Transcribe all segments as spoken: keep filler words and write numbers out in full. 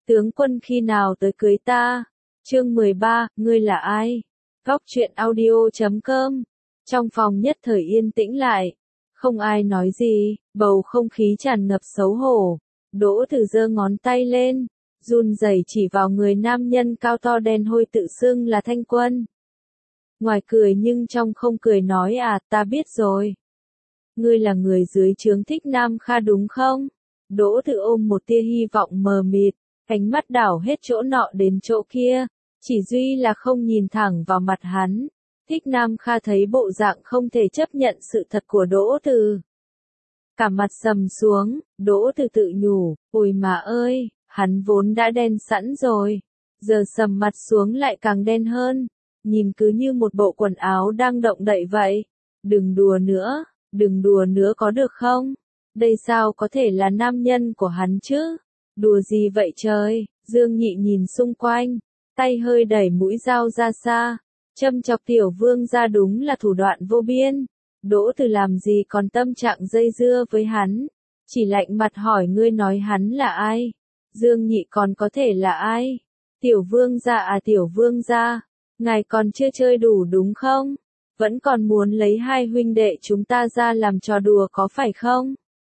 tướng quân khi nào tới cưới ta? Chương mười ba, ngươi là ai? Góc truyện audio chấm com. Trong phòng nhất thời yên tĩnh lại, không ai nói gì, bầu không khí tràn ngập xấu hổ. Đỗ Từ giơ ngón tay lên, run rẩy chỉ vào người nam nhân cao to đen hôi tự xưng là Thanh Quân. Ngoài cười nhưng trong không cười nói à, ta biết rồi. Ngươi là người dưới trướng Thích Nam Kha đúng không? Đỗ Từ ôm một tia hy vọng mờ mịt, ánh mắt đảo hết chỗ nọ đến chỗ kia, chỉ duy là không nhìn thẳng vào mặt hắn. Thích Nam Kha thấy bộ dạng không thể chấp nhận sự thật của Đỗ Từ. Cả mặt sầm xuống, Đỗ Từ tự nhủ, ôi mà ơi, hắn vốn đã đen sẵn rồi, giờ sầm mặt xuống lại càng đen hơn, nhìn cứ như một bộ quần áo đang động đậy vậy. Đừng đùa nữa, đừng đùa nữa có được không? Đây sao có thể là nam nhân của hắn chứ? Đùa gì vậy trời? Dương Nhị nhìn xung quanh, tay hơi đẩy mũi dao ra xa, châm chọc tiểu vương ra đúng là thủ đoạn vô biên. Đỗ Từ làm gì còn tâm trạng dây dưa với hắn, chỉ lạnh mặt hỏi ngươi nói hắn là ai? Dương Nhị còn có thể là ai? Tiểu vương gia à tiểu vương gia, ngài còn chưa chơi đủ đúng không? Vẫn còn muốn lấy hai huynh đệ chúng ta ra làm trò đùa có phải không?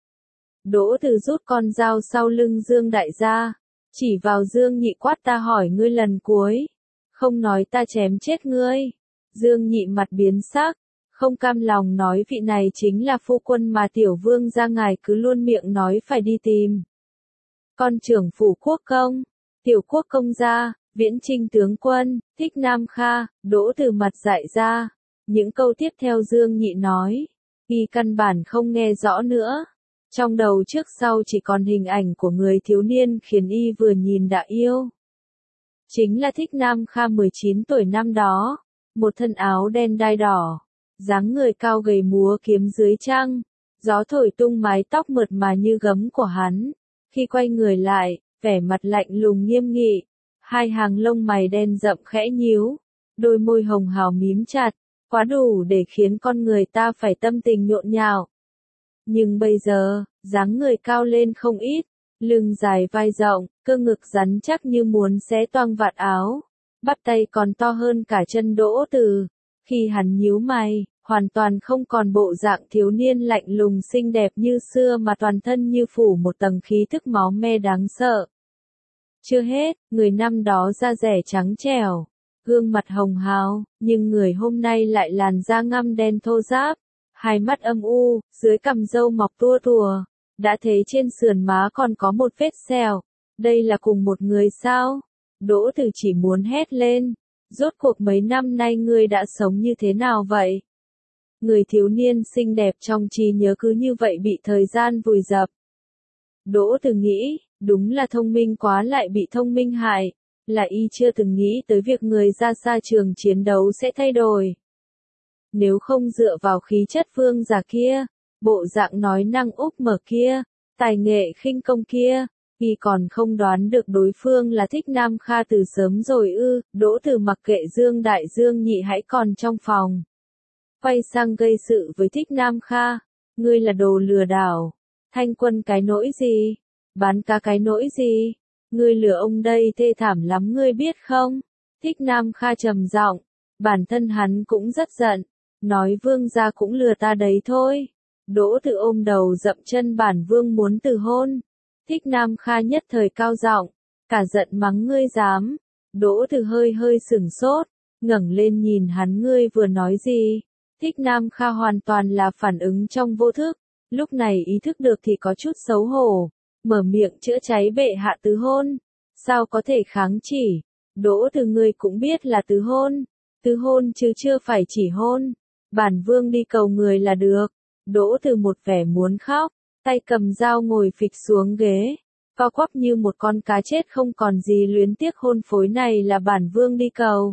Đỗ Từ rút con dao sau lưng Dương Đại ra, chỉ vào Dương Nhị quát ta hỏi ngươi lần cuối, không nói ta chém chết ngươi. Dương Nhị mặt biến sắc, không cam lòng nói vị này chính là phu quân mà tiểu vương gia ngài cứ luôn miệng nói phải đi tìm. Con trưởng phủ quốc công, tiểu quốc công gia, Viễn Trinh tướng quân, Thích Nam Kha. Đỗ Từ mặt dại ra, những câu tiếp theo Dương Nhị nói, y căn bản không nghe rõ nữa. Trong đầu trước sau chỉ còn hình ảnh của người thiếu niên khiến y vừa nhìn đã yêu. Chính là Thích Nam Kha mười chín tuổi năm đó, một thân áo đen đai đỏ, dáng người cao gầy múa kiếm dưới trăng, gió thổi tung mái tóc mượt mà như gấm của hắn. Khi quay người lại, vẻ mặt lạnh lùng nghiêm nghị, hai hàng lông mày đen rậm khẽ nhíu, đôi môi hồng hào mím chặt, quá đủ để khiến con người ta phải tâm tình nhộn nhạo. Nhưng bây giờ, dáng người cao lên không ít, lưng dài vai rộng, cơ ngực rắn chắc như muốn xé toang vạt áo, bắp tay còn to hơn cả chân Đỗ Từ. Khi hắn nhíu mày, hoàn toàn không còn bộ dạng thiếu niên lạnh lùng xinh đẹp như xưa mà toàn thân như phủ một tầng khí thức máu me đáng sợ. Chưa hết, người năm đó da rẻ trắng trẻo, gương mặt hồng hào, nhưng người hôm nay lại làn da ngăm đen thô ráp, hai mắt âm u, dưới cằm râu mọc tua tùa, đã thấy trên sườn má còn có một vết sẹo. Đây là cùng một người sao? Đỗ Từ chỉ muốn hét lên, rốt cuộc mấy năm nay ngươi đã sống như thế nào vậy? Người thiếu niên xinh đẹp trong trí nhớ cứ như vậy bị thời gian vùi dập. Đỗ Từ nghĩ, đúng là thông minh quá lại bị thông minh hại, là y chưa từng nghĩ tới việc người ra xa trường chiến đấu sẽ thay đổi. Nếu không dựa vào khí chất vương giả kia, bộ dạng nói năng úp mở kia, tài nghệ khinh công kia, y còn không đoán được đối phương là Thích Nam Kha từ sớm rồi ư. Đỗ Từ mặc kệ Dương Đại Dương Nhị hãy còn trong phòng, quay sang gây sự với Thích Nam Kha. Ngươi là đồ lừa đảo, Thanh Quân cái nỗi gì, bán cá cái nỗi gì, ngươi lừa ông đây thê thảm lắm ngươi biết không? Thích Nam Kha trầm giọng, bản thân hắn cũng rất giận, nói vương gia cũng lừa ta đấy thôi. Đỗ Từ ôm đầu dậm chân bản vương muốn từ hôn. Thích Nam Kha nhất thời cao giọng, cả giận mắng ngươi dám. Đỗ Từ hơi hơi sửng sốt, ngẩng lên nhìn hắn ngươi vừa nói gì. Thích Nam Kha hoàn toàn là phản ứng trong vô thức, lúc này ý thức được thì có chút xấu hổ, mở miệng chữa cháy bệ hạ tứ hôn. Sao có thể kháng chỉ? Đỗ Từ ngươi cũng biết là tứ hôn, tứ hôn chứ chưa phải chỉ hôn. Bản vương đi cầu người là được. Đỗ Từ một vẻ muốn khóc, tay cầm dao ngồi phịch xuống ghế, co quắp như một con cá chết không còn gì luyến tiếc hôn phối này là bản vương đi cầu.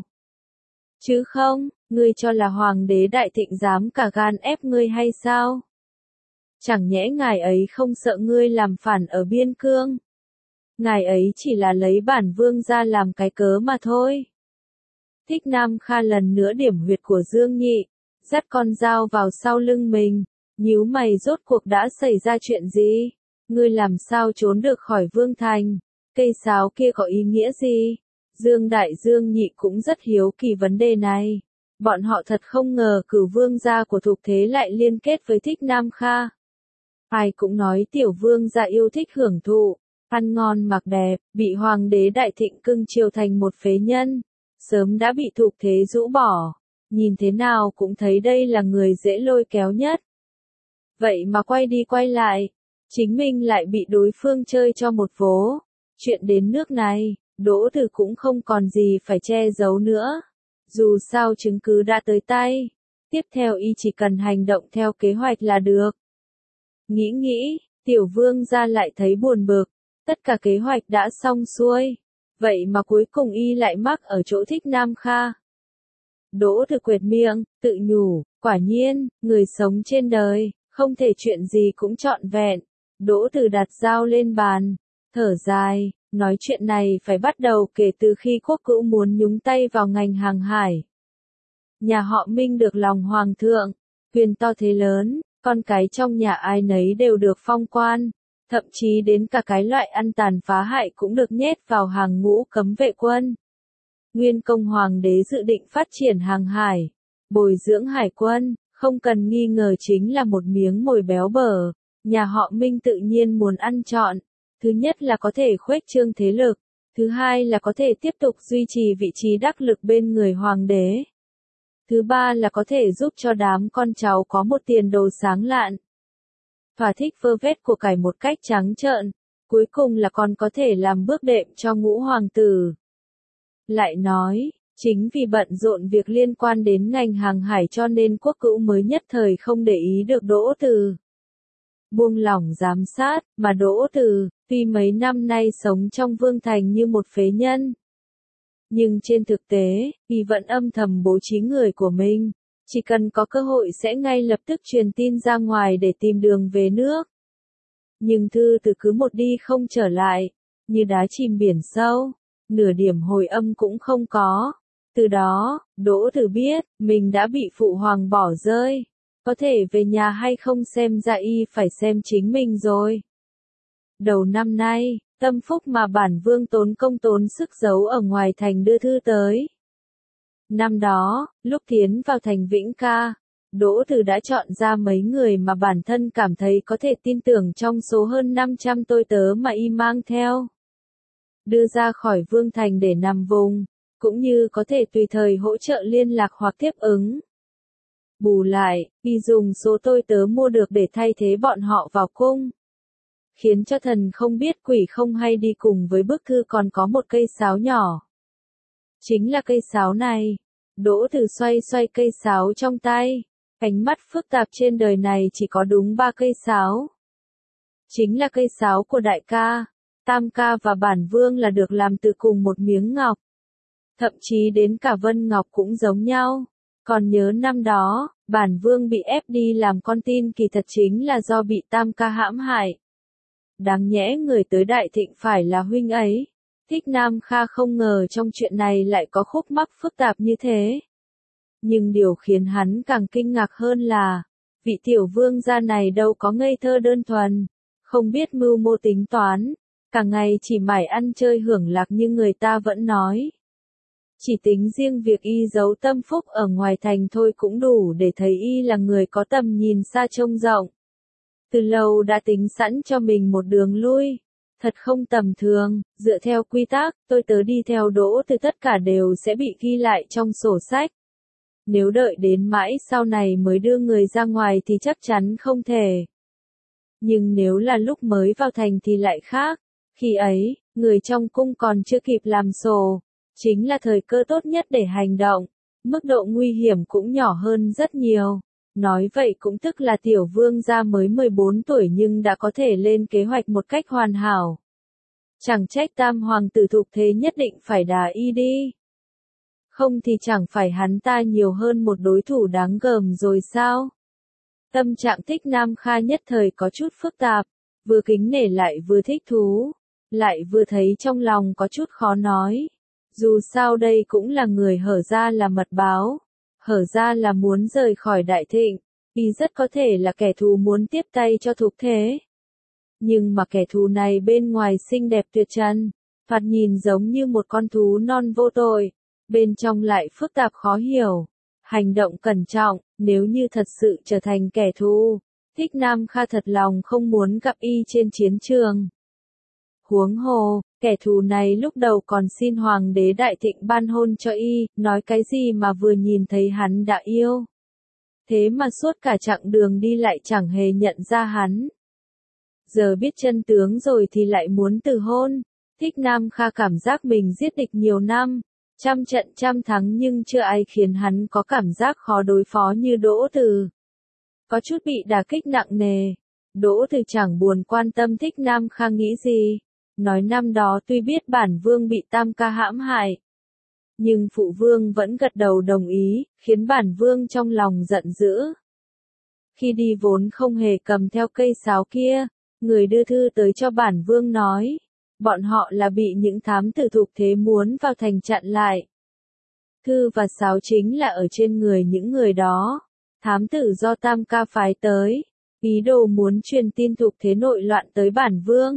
Chứ không, ngươi cho là hoàng đế Đại Thịnh dám cả gan ép ngươi hay sao? Chẳng nhẽ ngài ấy không sợ ngươi làm phản ở biên cương? Ngài ấy chỉ là lấy bản vương ra làm cái cớ mà thôi. Thích Nam Kha lần nữa điểm huyệt của Dương Nhị, dắt con dao vào sau lưng mình, nhíu mày rốt cuộc đã xảy ra chuyện gì? Ngươi làm sao trốn được khỏi vương thành? Cây sáo kia có ý nghĩa gì? Dương Đại Dương Nhị cũng rất hiếu kỳ vấn đề này. Bọn họ thật không ngờ Cửu vương gia của Thục Thế lại liên kết với Thích Nam Kha. Ai cũng nói tiểu vương gia yêu thích hưởng thụ, ăn ngon mặc đẹp, bị hoàng đế Đại Thịnh cưng chiều thành một phế nhân, sớm đã bị Thục Thế rũ bỏ, nhìn thế nào cũng thấy đây là người dễ lôi kéo nhất. Vậy mà quay đi quay lại, chính mình lại bị đối phương chơi cho một vố. Chuyện đến nước này, Đỗ Từ cũng không còn gì phải che giấu nữa. Dù sao chứng cứ đã tới tay, tiếp theo y chỉ cần hành động theo kế hoạch là được. Nghĩ nghĩ, tiểu vương gia lại thấy buồn bực, tất cả kế hoạch đã xong xuôi, vậy mà cuối cùng y lại mắc ở chỗ Thích Nam Kha. Đỗ Từ quệt miệng, tự nhủ, quả nhiên, người sống trên đời, không thể chuyện gì cũng trọn vẹn. Đỗ Từ đặt dao lên bàn, thở dài, nói chuyện này phải bắt đầu kể từ khi quốc cữu muốn nhúng tay vào ngành hàng hải. Nhà họ Minh được lòng hoàng thượng, quyền to thế lớn, con cái trong nhà ai nấy đều được phong quan, thậm chí đến cả cái loại ăn tàn phá hại cũng được nhét vào hàng ngũ cấm vệ quân. Nguyên công hoàng đế dự định phát triển hàng hải, bồi dưỡng hải quân, không cần nghi ngờ chính là một miếng mồi béo bở. Nhà họ Minh tự nhiên muốn ăn trọn. Thứ nhất là có thể khuếch trương thế lực, thứ hai là có thể tiếp tục duy trì vị trí đắc lực bên người hoàng đế. Thứ ba là có thể giúp cho đám con cháu có một tiền đồ sáng lạn. Thỏa thích vơ vét của cải một cách trắng trợn, cuối cùng là còn có thể làm bước đệm cho ngũ hoàng tử. Lại nói, chính vì bận rộn việc liên quan đến ngành hàng hải cho nên quốc cữu mới nhất thời không để ý được Đỗ Từ. Buông lỏng giám sát, mà Đỗ Từ, tuy mấy năm nay sống trong vương thành như một phế nhân. Nhưng trên thực tế, y vẫn âm thầm bố trí người của mình, chỉ cần có cơ hội sẽ ngay lập tức truyền tin ra ngoài để tìm đường về nước. Nhưng Thư Từ cứ một đi không trở lại, như đá chìm biển sâu, nửa điểm hồi âm cũng không có. Từ đó, Đỗ Từ biết, mình đã bị phụ hoàng bỏ rơi. Có thể về nhà hay không xem ra y phải xem chính mình rồi. Đầu năm nay, tâm phúc mà bản vương tốn công tốn sức giấu ở ngoài thành đưa thư tới. Năm đó, lúc tiến vào thành Vĩnh Ca, Đỗ Từ đã chọn ra mấy người mà bản thân cảm thấy có thể tin tưởng trong số hơn năm trăm tôi tớ mà y mang theo. Đưa ra khỏi vương thành để nằm vùng, cũng như có thể tùy thời hỗ trợ liên lạc hoặc tiếp ứng. Bù lại, y dùng số tôi tớ mua được để thay thế bọn họ vào cung. Khiến cho thần không biết quỷ không hay đi cùng với bức thư còn có một cây sáo nhỏ. Chính là cây sáo này. Đỗ Từ xoay xoay cây sáo trong tay. Ánh mắt phức tạp trên đời này chỉ có đúng ba cây sáo. Chính là cây sáo của đại ca, tam ca và bản vương là được làm từ cùng một miếng ngọc. Thậm chí đến cả vân ngọc cũng giống nhau. Còn nhớ năm đó, bản vương bị ép đi làm con tin kỳ thật chính là do bị tam ca hãm hại. Đáng nhẽ người tới Đại Thịnh phải là huynh ấy. Thích Nam Kha không ngờ trong chuyện này lại có khúc mắc phức tạp như thế. Nhưng điều khiến hắn càng kinh ngạc hơn là, vị tiểu vương gia này đâu có ngây thơ đơn thuần, không biết mưu mô tính toán, cả ngày chỉ mải ăn chơi hưởng lạc như người ta vẫn nói. Chỉ tính riêng việc y giấu tâm phúc ở ngoài thành thôi cũng đủ để thấy y là người có tầm nhìn xa trông rộng. Từ lâu đã tính sẵn cho mình một đường lui, thật không tầm thường, dựa theo quy tắc, tôi tớ đi theo Đỗ Từ tất cả đều sẽ bị ghi lại trong sổ sách. Nếu đợi đến mãi sau này mới đưa người ra ngoài thì chắc chắn không thể. Nhưng nếu là lúc mới vào thành thì lại khác, khi ấy, người trong cung còn chưa kịp làm sổ. Chính là thời cơ tốt nhất để hành động, mức độ nguy hiểm cũng nhỏ hơn rất nhiều. Nói vậy cũng tức là tiểu vương gia mới mười bốn tuổi nhưng đã có thể lên kế hoạch một cách hoàn hảo. Chẳng trách tam hoàng tử Thục Thế nhất định phải đá y đi. Không thì chẳng phải hắn ta nhiều hơn một đối thủ đáng gờm rồi sao? Tâm trạng Thích Nam Kha nhất thời có chút phức tạp, vừa kính nể lại vừa thích thú, lại vừa thấy trong lòng có chút khó nói. Dù sao đây cũng là người hở ra là mật báo, hở ra là muốn rời khỏi Đại Thịnh, y rất có thể là kẻ thù muốn tiếp tay cho Thục Thế. Nhưng mà kẻ thù này bên ngoài xinh đẹp tuyệt trần, thoạt nhìn giống như một con thú non vô tội, bên trong lại phức tạp khó hiểu. Hành động cẩn trọng, nếu như thật sự trở thành kẻ thù, Thích Nam Kha thật lòng không muốn gặp y trên chiến trường. Huống hồ, kẻ thù này lúc đầu còn xin Hoàng đế Đại Thịnh ban hôn cho y, nói cái gì mà vừa nhìn thấy hắn đã yêu. Thế mà suốt cả chặng đường đi lại chẳng hề nhận ra hắn. Giờ biết chân tướng rồi thì lại muốn từ hôn. Thích Nam Kha cảm giác mình giết địch nhiều năm, trăm trận trăm thắng nhưng chưa ai khiến hắn có cảm giác khó đối phó như Đỗ Từ. Có chút bị đả kích nặng nề. Đỗ Từ chẳng buồn quan tâm Thích Nam Kha nghĩ gì. Nói năm đó tuy biết bản vương bị Tam Ca hãm hại, nhưng phụ vương vẫn gật đầu đồng ý, khiến bản vương trong lòng giận dữ. Khi đi vốn không hề cầm theo cây sáo kia, người đưa thư tới cho bản vương nói, bọn họ là bị những thám tử thục thế muốn vào thành chặn lại. Thư và sáo chính là ở trên người những người đó, thám tử do Tam Ca phái tới, ý đồ muốn truyền tin thục thế nội loạn tới bản vương.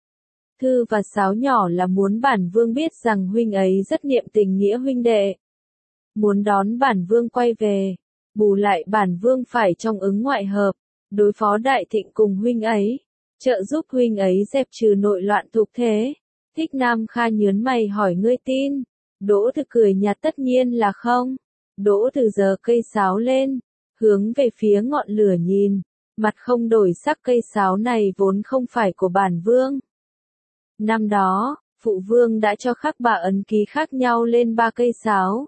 Thư và sáo nhỏ là muốn bản vương biết rằng huynh ấy rất niệm tình nghĩa huynh đệ. Muốn đón bản vương quay về, bù lại bản vương phải trong ứng ngoại hợp, đối phó Đại Thịnh cùng huynh ấy, trợ giúp huynh ấy dẹp trừ nội loạn thục thế. Thích Nam Kha nhớn mày hỏi ngươi tin. Đỗ Từ cười nhạt tất nhiên là không. Đỗ Từ giơ cây sáo lên, hướng về phía ngọn lửa nhìn, mặt không đổi sắc cây sáo này vốn không phải của bản vương. Năm đó, phụ vương đã cho khắc ba ấn ký khác nhau lên ba cây sáo.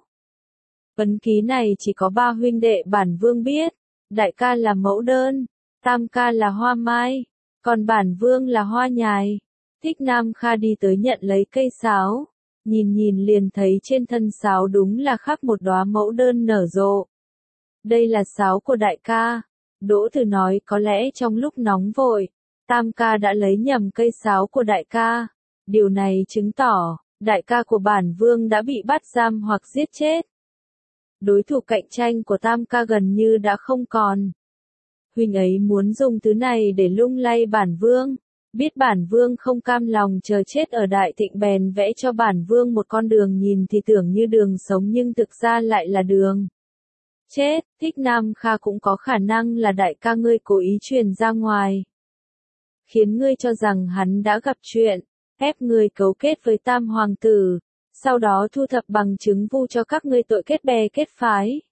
Ấn ký này chỉ có ba huynh đệ bản vương biết, đại ca là mẫu đơn, tam ca là hoa mai, còn bản vương là hoa nhài. Thích Nam Kha đi tới nhận lấy cây sáo, nhìn nhìn liền thấy trên thân sáo đúng là khắc một đóa mẫu đơn nở rộ. Đây là sáo của đại ca. Đỗ Từ nói có lẽ trong lúc nóng vội, Tam Ca đã lấy nhầm cây sáo của đại ca. Điều này chứng tỏ, đại ca của bản vương đã bị bắt giam hoặc giết chết. Đối thủ cạnh tranh của Tam Ca gần như đã không còn. Huynh ấy muốn dùng thứ này để lung lay bản vương. Biết bản vương không cam lòng chờ chết ở Đại Thịnh bèn vẽ cho bản vương một con đường nhìn thì tưởng như đường sống nhưng thực ra lại là đường chết. Thích Nam Kha cũng có khả năng là đại ca ngươi cố ý truyền ra ngoài, khiến ngươi cho rằng hắn đã gặp chuyện, ép ngươi cấu kết với Tam Hoàng tử, sau đó thu thập bằng chứng vu cho các ngươi tội kết bè kết phái.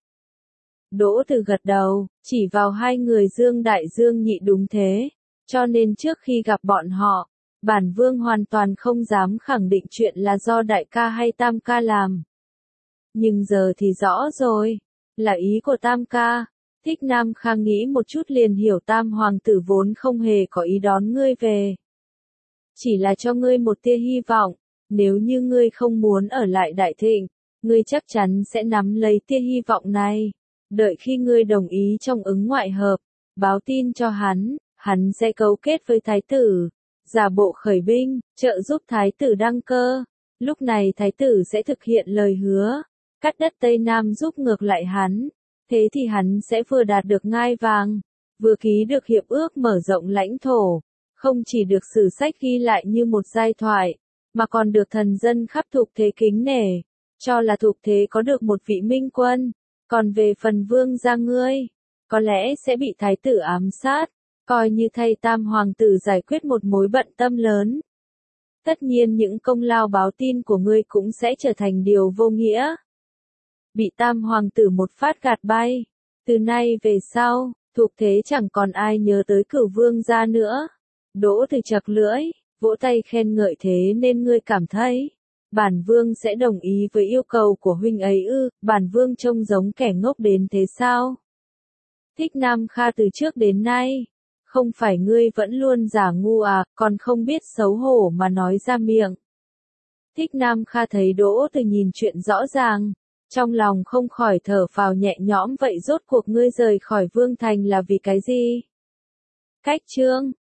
Đỗ Từ gật đầu, chỉ vào hai người Dương Đại Dương Nhị đúng thế, cho nên trước khi gặp bọn họ, bản vương hoàn toàn không dám khẳng định chuyện là do đại ca hay Tam Ca làm. Nhưng giờ thì rõ rồi, là ý của Tam Ca. Thích Nam Kha nghĩ một chút liền hiểu Tam Hoàng tử vốn không hề có ý đón ngươi về. Chỉ là cho ngươi một tia hy vọng, nếu như ngươi không muốn ở lại Đại Thịnh, ngươi chắc chắn sẽ nắm lấy tia hy vọng này. Đợi khi ngươi đồng ý trong ứng ngoại hợp, báo tin cho hắn, hắn sẽ cấu kết với thái tử, giả bộ khởi binh, trợ giúp thái tử đăng cơ. Lúc này thái tử sẽ thực hiện lời hứa, cắt đất Tây Nam giúp ngược lại hắn. Thế thì hắn sẽ vừa đạt được ngai vàng, vừa ký được hiệp ước mở rộng lãnh thổ, không chỉ được sử sách ghi lại như một giai thoại, mà còn được thần dân khắp thục thế kính nể, cho là thục thế có được một vị minh quân. Còn về phần vương gia ngươi, có lẽ sẽ bị thái tử ám sát, coi như thay Tam Hoàng tử giải quyết một mối bận tâm lớn. Tất nhiên những công lao báo tin của ngươi cũng sẽ trở thành điều vô nghĩa. Bị Tam Hoàng tử một phát gạt bay. Từ nay về sau, thục thế chẳng còn ai nhớ tới Cửu vương gia nữa. Đỗ Từ chật lưỡi, vỗ tay khen ngợi thế nên ngươi cảm thấy, bản vương sẽ đồng ý với yêu cầu của huynh ấy ư? Bản vương trông giống kẻ ngốc đến thế sao? Thích Nam Kha từ trước đến nay, không phải ngươi vẫn luôn giả ngu à, còn không biết xấu hổ mà nói ra miệng. Thích Nam Kha thấy Đỗ Từ nhìn chuyện rõ ràng, trong lòng không khỏi thở phào nhẹ nhõm. Vậy rốt cuộc ngươi rời khỏi Vương Thành là vì cái gì? Cách chương